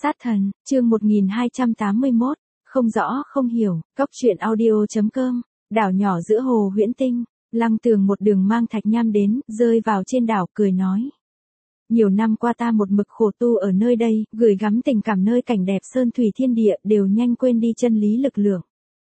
Sát thần, chương 1281, không rõ không hiểu, Cóc truyện audio.com, đảo nhỏ giữa hồ Huyễn Tinh, Lăng Tường một đường mang Thạch Nham đến, rơi vào trên đảo cười nói. Nhiều năm qua ta một mực khổ tu ở nơi đây, gửi gắm tình cảm nơi cảnh đẹp sơn thủy thiên địa đều nhanh quên đi chân lý lực lượng.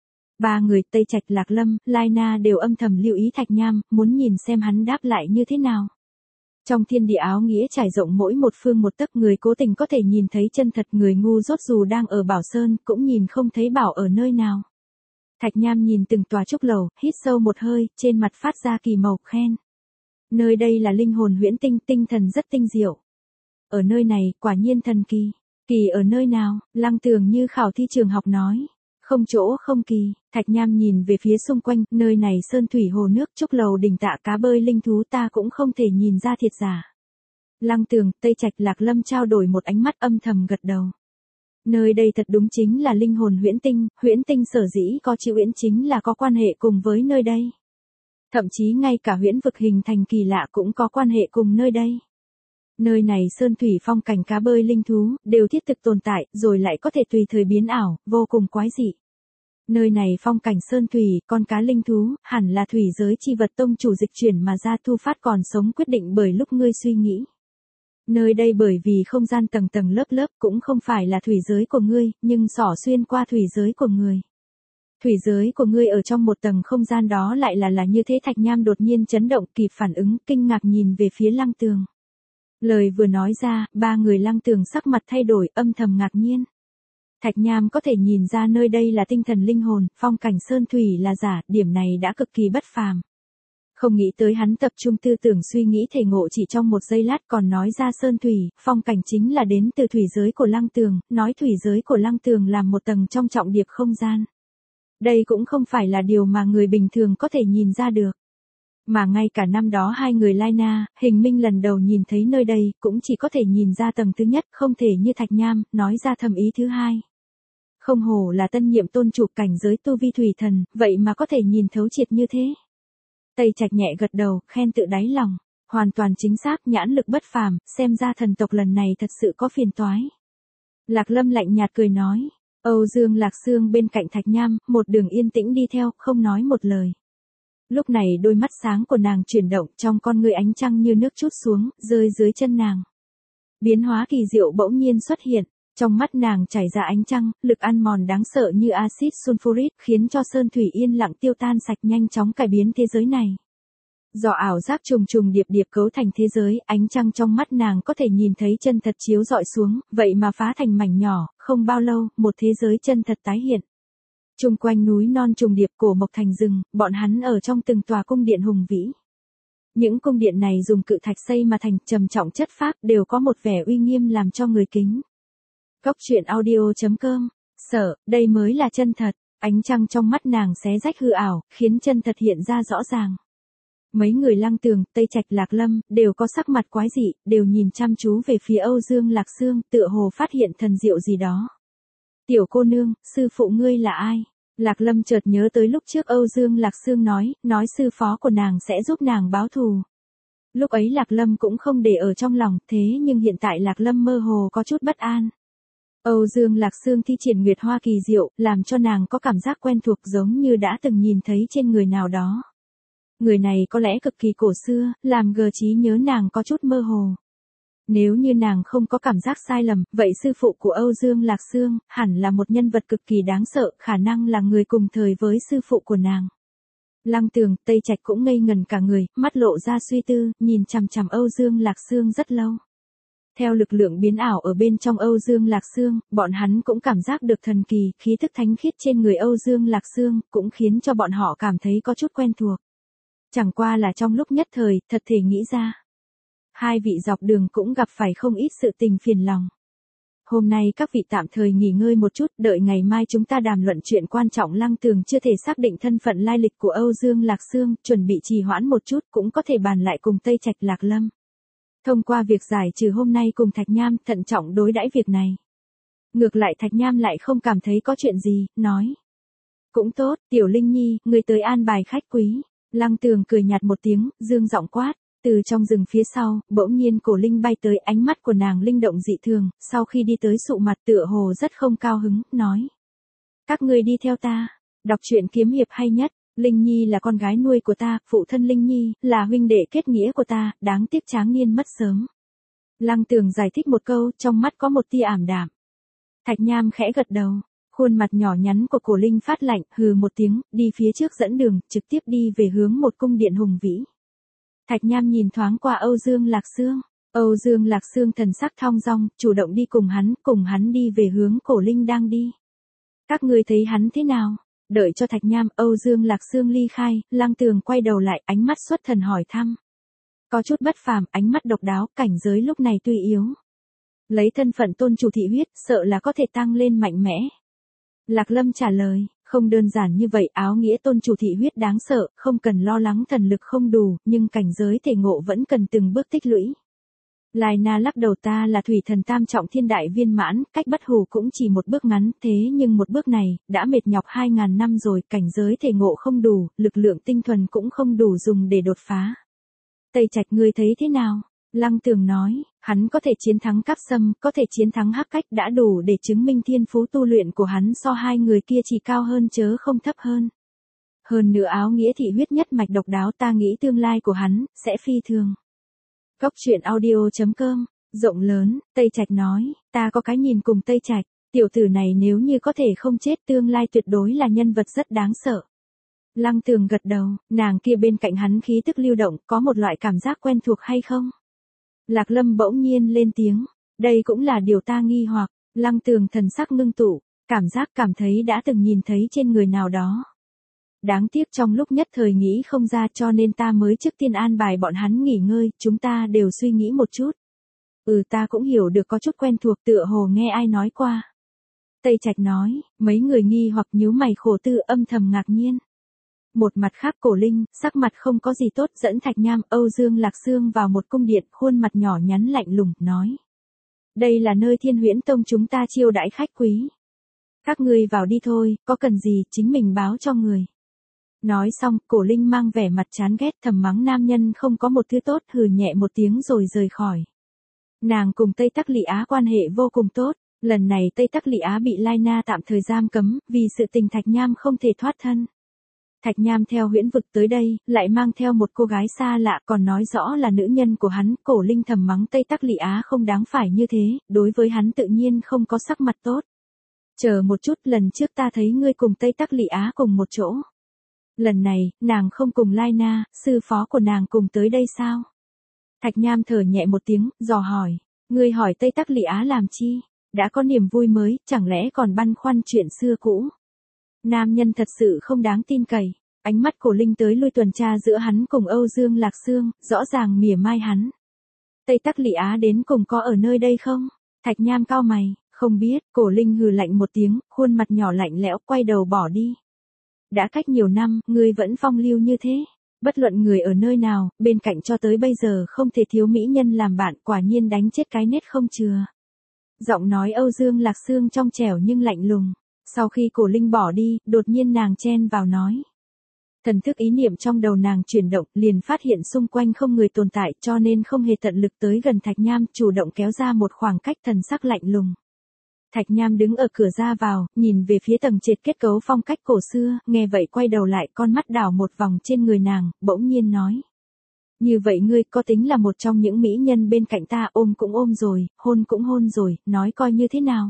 Ba người Tây Trạch Lạc Lâm, Lai Na đều âm thầm lưu ý Thạch Nham, muốn nhìn xem hắn đáp lại như thế nào. Trong thiên địa áo nghĩa trải rộng mỗi một phương một tấc, người cố tình có thể nhìn thấy chân thật, người ngu dốt dù đang ở Bảo Sơn cũng nhìn không thấy bảo ở nơi nào. Thạch Nham nhìn từng tòa trúc lầu, hít sâu một hơi, trên mặt phát ra kỳ màu khen. Nơi đây là linh hồn Huyễn Tinh, tinh thần rất tinh diệu. Ở nơi này, quả nhiên thần kỳ. Kỳ ở nơi nào? Lăng Tường như khảo thi trường học nói. Không chỗ không kỳ. Thạch Nham nhìn về phía xung quanh, nơi này sơn thủy hồ nước, trúc lầu đỉnh tạ cá bơi linh thú ta cũng không thể nhìn ra thiệt giả. Lăng Tường, Tây Trạch Lạc Lâm trao đổi một ánh mắt âm thầm gật đầu. Nơi đây thật đúng chính là linh hồn Huyễn Tinh sở dĩ có chữ Huyễn chính là có quan hệ cùng với nơi đây. Thậm chí ngay cả huyễn vực hình thành kỳ lạ cũng có quan hệ cùng nơi đây. Nơi này sơn thủy phong cảnh cá bơi linh thú, đều thiết thực tồn tại, rồi lại có thể tùy thời biến ảo, vô cùng quái dị. Nơi này phong cảnh sơn thủy, con cá linh thú, hẳn là thủy giới chi vật tông chủ dịch chuyển mà ra thu phát còn sống quyết định bởi lúc ngươi suy nghĩ. Nơi đây bởi vì không gian tầng tầng lớp lớp cũng không phải là thủy giới của ngươi, nhưng xỏ xuyên qua thủy giới của người. Thủy giới của ngươi ở trong một tầng không gian đó lại là như thế. Thạch Nham đột nhiên chấn động, kịp phản ứng, kinh ngạc nhìn về phía Lăng Tường. Lời vừa nói ra, ba người Lăng Tường sắc mặt thay đổi, âm thầm ngạc nhiên. Thạch Nham có thể nhìn ra nơi đây là tinh thần linh hồn, phong cảnh sơn thủy là giả, điểm này đã cực kỳ bất phàm. Không nghĩ tới hắn tập trung tư tưởng suy nghĩ thể ngộ chỉ trong một giây lát còn nói ra sơn thủy, phong cảnh chính là đến từ thủy giới của Lăng Tường, nói thủy giới của Lăng Tường là một tầng trong trọng điệp không gian. Đây cũng không phải là điều mà người bình thường có thể nhìn ra được. Mà ngay cả năm đó hai người Lai Na, Hình Minh lần đầu nhìn thấy nơi đây, cũng chỉ có thể nhìn ra tầng thứ nhất, không thể như Thạch Nham, nói ra thầm ý thứ hai. Không hổ là tân nhiệm tôn chủ cảnh giới tu vi thủy thần, vậy mà có thể nhìn thấu triệt như thế. Tây Trạch nhẹ gật đầu, khen tự đáy lòng. Hoàn toàn chính xác, nhãn lực bất phàm, xem ra thần tộc lần này thật sự có phiền toái. Lạc Lâm lạnh nhạt cười nói. Âu Dương Lạc Sương bên cạnh Thạch Nham, một đường yên tĩnh đi theo, không nói một lời. Lúc này đôi mắt sáng của nàng chuyển động, trong con ngươi ánh trăng như nước trút xuống, rơi dưới chân nàng. Biến hóa kỳ diệu bỗng nhiên xuất hiện, trong mắt nàng chảy ra ánh trăng, lực ăn mòn đáng sợ như axit sulfuric, khiến cho sơn thủy yên lặng tiêu tan sạch, nhanh chóng cải biến thế giới này. Do ảo giác trùng trùng điệp điệp cấu thành thế giới, ánh trăng trong mắt nàng có thể nhìn thấy chân thật chiếu rọi xuống, vậy mà phá thành mảnh nhỏ, không bao lâu, một thế giới chân thật tái hiện. Chung quanh núi non trùng điệp, cổ mộc thành rừng, bọn hắn ở trong từng tòa cung điện hùng vĩ. Những cung điện này dùng cự thạch xây mà thành, trầm trọng chất phác, đều có một vẻ uy nghiêm làm cho người kính. Cóc truyện audio.com, sợ, đây mới là chân thật, ánh trăng trong mắt nàng xé rách hư ảo, khiến chân thật hiện ra rõ ràng. Mấy người Lăng Tường, Tây Trạch Lạc Lâm, đều có sắc mặt quái dị, đều nhìn chăm chú về phía Âu Dương Lạc Sương, tựa hồ phát hiện thần diệu gì đó. Tiểu cô nương, sư phụ ngươi là ai? Lạc Lâm chợt nhớ tới lúc trước Âu Dương Lạc Sương nói sư phó của nàng sẽ giúp nàng báo thù. Lúc ấy Lạc Lâm cũng không để ở trong lòng, thế nhưng hiện tại Lạc Lâm mơ hồ có chút bất an. Âu Dương Lạc Sương thi triển nguyệt hoa kỳ diệu, làm cho nàng có cảm giác quen thuộc giống như đã từng nhìn thấy trên người nào đó. Người này có lẽ cực kỳ cổ xưa, làm gờ trí nhớ nàng có chút mơ hồ. Nếu như nàng không có cảm giác sai lầm, vậy sư phụ của Âu Dương Lạc Sương, hẳn là một nhân vật cực kỳ đáng sợ, khả năng là người cùng thời với sư phụ của nàng. Lăng Tường, Tây Trạch cũng ngây ngần cả người, mắt lộ ra suy tư, nhìn chằm chằm Âu Dương Lạc Sương rất lâu. Theo lực lượng biến ảo ở bên trong Âu Dương Lạc Sương, bọn hắn cũng cảm giác được thần kỳ, khí thức thánh khiết trên người Âu Dương Lạc Sương, cũng khiến cho bọn họ cảm thấy có chút quen thuộc. Chẳng qua là trong lúc nhất thời, thật thể nghĩ ra. Hai vị dọc đường cũng gặp phải không ít sự tình phiền lòng. Hôm nay các vị tạm thời nghỉ ngơi một chút, đợi ngày mai chúng ta đàm luận chuyện quan trọng. Lăng Tường chưa thể xác định thân phận lai lịch của Âu Dương Lạc Sương, chuẩn bị trì hoãn một chút cũng có thể bàn lại cùng Tây Trạch Lạc Lâm. Thông qua việc giải trừ hôm nay cùng Thạch Nham, thận trọng đối đãi việc này. Ngược lại Thạch Nham lại không cảm thấy có chuyện gì, nói. Cũng tốt, Tiểu Linh Nhi, người tới an bài khách quý. Lăng Tường cười nhạt một tiếng, dương giọng quát. Từ trong rừng phía sau, bỗng nhiên Cổ Linh bay tới, ánh mắt của nàng linh động dị thường, sau khi đi tới sụ mặt tựa hồ rất không cao hứng, nói. Các ngươi đi theo ta, đọc truyện kiếm hiệp hay nhất, Linh Nhi là con gái nuôi của ta, phụ thân Linh Nhi, là huynh đệ kết nghĩa của ta, đáng tiếc Tráng Niên mất sớm. Lăng Tường giải thích một câu, trong mắt có một tia ảm đạm. Thạch Nham khẽ gật đầu, khuôn mặt nhỏ nhắn của Cổ Linh phát lạnh, hừ một tiếng, đi phía trước dẫn đường, trực tiếp đi về hướng một cung điện hùng vĩ. Thạch Nham nhìn thoáng qua Âu Dương Lạc Xương. Âu Dương Lạc Xương thần sắc thong dong, chủ động đi cùng hắn đi về hướng Cổ Linh đang đi. Các ngươi thấy hắn thế nào? Đợi cho Thạch Nham, Âu Dương Lạc Xương ly khai, Lăng Tường quay đầu lại, ánh mắt xuất thần hỏi thăm. Có chút bất phàm, ánh mắt độc đáo, cảnh giới lúc này tuy yếu. Lấy thân phận tôn chủ thị huyết, sợ là có thể tăng lên mạnh mẽ. Lạc Lâm trả lời, không đơn giản như vậy, áo nghĩa tôn chủ thị huyết đáng sợ, không cần lo lắng thần lực không đủ, nhưng cảnh giới thể ngộ vẫn cần từng bước tích lũy. Lai Na lắc đầu, ta là thủy thần tam trọng thiên đại viên mãn, cách bất hủ cũng chỉ một bước ngắn, thế nhưng một bước này, đã mệt nhọc 2000 năm rồi, cảnh giới thể ngộ không đủ, lực lượng tinh thuần cũng không đủ dùng để đột phá. Tây Trạch ngươi thấy thế nào? Lăng Tường nói, hắn có thể chiến thắng Cáp Sâm, có thể chiến thắng Hắc Cách đã đủ để chứng minh thiên phú tu luyện của hắn so hai người kia chỉ cao hơn chớ không thấp hơn. Hơn nữa áo nghĩa thị huyết nhất mạch độc đáo, ta nghĩ tương lai của hắn sẽ phi thường. Cốc truyện audio.com, rộng lớn, Tây Trạch nói, ta có cái nhìn cùng Tây Trạch, tiểu tử này nếu như có thể không chết tương lai tuyệt đối là nhân vật rất đáng sợ. Lăng Tường gật đầu, nàng kia bên cạnh hắn khí tức lưu động, có một loại cảm giác quen thuộc hay không? Lạc Lâm bỗng nhiên lên tiếng, đây cũng là điều ta nghi hoặc. Lăng Tường thần sắc ngưng tụ, cảm thấy đã từng nhìn thấy trên người nào đó. Đáng tiếc trong lúc nhất thời nghĩ không ra, cho nên ta mới trước tiên an bài bọn hắn nghỉ ngơi, chúng ta đều suy nghĩ một chút. Ta cũng hiểu được có chút quen thuộc, tựa hồ nghe ai nói qua. Tây Trạch nói, mấy người nghi hoặc nhíu mày khổ tư, âm thầm ngạc nhiên. Một mặt khác Cổ Linh, sắc mặt không có gì tốt, dẫn Thạch Nham, Âu Dương Lạc Xương vào một cung điện, khuôn mặt nhỏ nhắn lạnh lùng, nói. Đây là nơi Thiên Huyễn Tông chúng ta chiêu đãi khách quý. Các ngươi vào đi thôi, có cần gì, chính mình báo cho người. Nói xong, Cổ Linh mang vẻ mặt chán ghét, thầm mắng nam nhân không có một thứ tốt, hừ nhẹ một tiếng rồi rời khỏi. Nàng cùng Tây Tắc Lị Á quan hệ vô cùng tốt, lần này Tây Tắc Lị Á bị Lai Na tạm thời giam cấm, vì sự tình Thạch Nham không thể thoát thân. Thạch Nham theo huyễn vực tới đây, lại mang theo một cô gái xa lạ, còn nói rõ là nữ nhân của hắn. Cổ Linh thầm mắng Tây Tắc Lị Á không đáng phải như thế, đối với hắn tự nhiên không có sắc mặt tốt. Chờ một chút, lần trước ta thấy ngươi cùng Tây Tắc Lị Á cùng một chỗ. Lần này, nàng không cùng Lai Na, sư phó của nàng cùng tới đây sao? Thạch Nham thở nhẹ một tiếng, dò hỏi, ngươi hỏi Tây Tắc Lị Á làm chi? Đã có niềm vui mới, chẳng lẽ còn băn khoăn chuyện xưa cũ? Nam nhân thật sự không đáng tin cậy. Ánh mắt Cổ Linh tới lui tuần tra giữa hắn cùng Âu Dương Lạc Xương, rõ ràng mỉa mai hắn. Tây Tắc Lị Á đến cùng có ở nơi đây không? Thạch Nham cau mày, không biết. Cổ Linh hừ lạnh một tiếng, khuôn mặt nhỏ lạnh lẽo, quay đầu bỏ đi. Đã cách nhiều năm, ngươi vẫn phong lưu như thế. Bất luận người ở nơi nào, bên cạnh cho tới bây giờ không thể thiếu mỹ nhân làm bạn, quả nhiên đánh chết cái nết không chừa. Giọng nói Âu Dương Lạc Xương trong trẻo nhưng lạnh lùng. Sau khi Cổ Linh bỏ đi, đột nhiên nàng chen vào nói. Thần thức ý niệm trong đầu nàng chuyển động, liền phát hiện xung quanh không người tồn tại, cho nên không hề tận lực tới gần Thạch Nham, chủ động kéo ra một khoảng cách, thần sắc lạnh lùng. Thạch Nham đứng ở cửa ra vào, nhìn về phía tầng trệt kết cấu phong cách cổ xưa, nghe vậy quay đầu lại, con mắt đảo một vòng trên người nàng, bỗng nhiên nói. Như vậy ngươi có tính là một trong những mỹ nhân bên cạnh ta, ôm cũng ôm rồi, hôn cũng hôn rồi, nói coi như thế nào?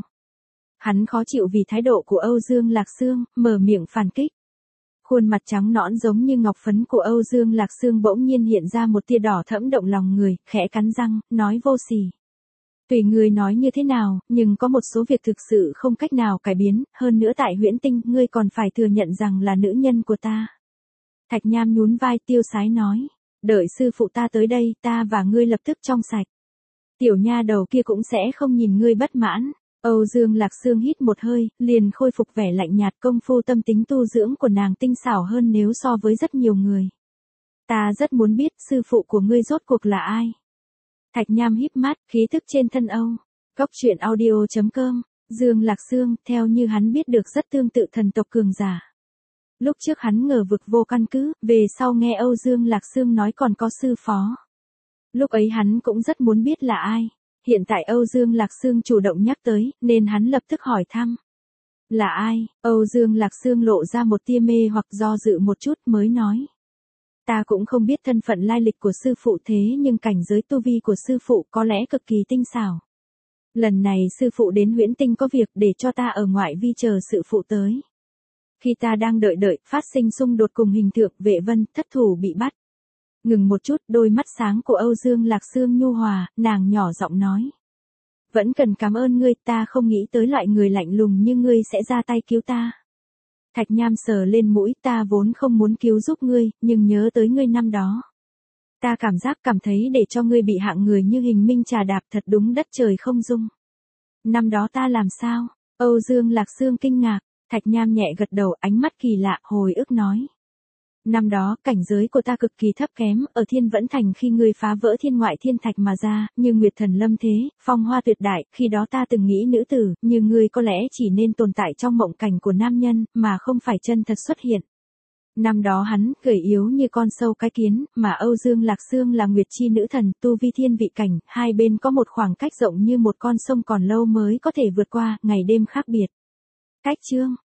Hắn khó chịu vì thái độ của Âu Dương Lạc Xương, mở miệng phản kích. Khuôn mặt trắng nõn giống như ngọc phấn của Âu Dương Lạc Xương bỗng nhiên hiện ra một tia đỏ thẫm động lòng người, khẽ cắn răng, nói vô sỉ. Tùy ngươi nói như thế nào, nhưng có một số việc thực sự không cách nào cải biến, hơn nữa tại Huyễn Tinh, ngươi còn phải thừa nhận rằng là nữ nhân của ta. Thạch Nham nhún vai tiêu sái nói, đợi sư phụ ta tới đây, ta và ngươi lập tức trong sạch. Tiểu nha đầu kia cũng sẽ không nhìn ngươi bất mãn. Âu Dương Lạc Xương hít một hơi, liền khôi phục vẻ lạnh nhạt, công phu tâm tính tu dưỡng của nàng tinh xảo hơn nếu so với rất nhiều người. Ta rất muốn biết sư phụ của ngươi rốt cuộc là ai. Thạch Nham híp mắt, khí thức trên thân Âu. Cốc truyện audio.com, Dương Lạc Xương, theo như hắn biết được rất tương tự thần tộc cường giả. Lúc trước hắn ngờ vực vô căn cứ, về sau nghe Âu Dương Lạc Xương nói còn có sư phó. Lúc ấy hắn cũng rất muốn biết là ai. Hiện tại Âu Dương Lạc Sương chủ động nhắc tới, nên hắn lập tức hỏi thăm. Là ai? Âu Dương Lạc Sương lộ ra một tia mê hoặc do dự một chút mới nói. Ta cũng không biết thân phận lai lịch của sư phụ thế nhưng cảnh giới tu vi của sư phụ có lẽ cực kỳ tinh xảo. Lần này sư phụ đến Huyễn Tinh có việc để cho ta ở ngoại vi chờ sự phụ tới. Khi ta đang đợi, phát sinh xung đột cùng Hình Thượng Vệ Vân, thất thủ bị bắt. Ngừng một chút, đôi mắt sáng của Âu Dương Lạc Sương nhu hòa, nàng nhỏ giọng nói. Vẫn cần cảm ơn ngươi, ta không nghĩ tới loại người lạnh lùng như ngươi sẽ ra tay cứu ta. Thạch Nham sờ lên mũi, ta vốn không muốn cứu giúp ngươi, nhưng nhớ tới ngươi năm đó. Ta cảm thấy để cho ngươi bị hạng người như Hình Minh trà đạp thật đúng đất trời không dung. Năm đó ta làm sao? Âu Dương Lạc Sương kinh ngạc, Thạch Nham nhẹ gật đầu, ánh mắt kỳ lạ, hồi ức nói. Năm đó, cảnh giới của ta cực kỳ thấp kém, ở Thiên Vẫn Thành khi ngươi phá vỡ thiên ngoại thiên thạch mà ra, như Nguyệt Thần lâm thế, phong hoa tuyệt đại, khi đó ta từng nghĩ nữ tử, như ngươi có lẽ chỉ nên tồn tại trong mộng cảnh của nam nhân, mà không phải chân thật xuất hiện. Năm đó hắn, gầy yếu như con sâu cái kiến, mà Âu Dương Lạc Sương là Nguyệt chi nữ thần, tu vi thiên vị cảnh, hai bên có một khoảng cách rộng như một con sông còn lâu mới có thể vượt qua, ngày đêm khác biệt. Cách chương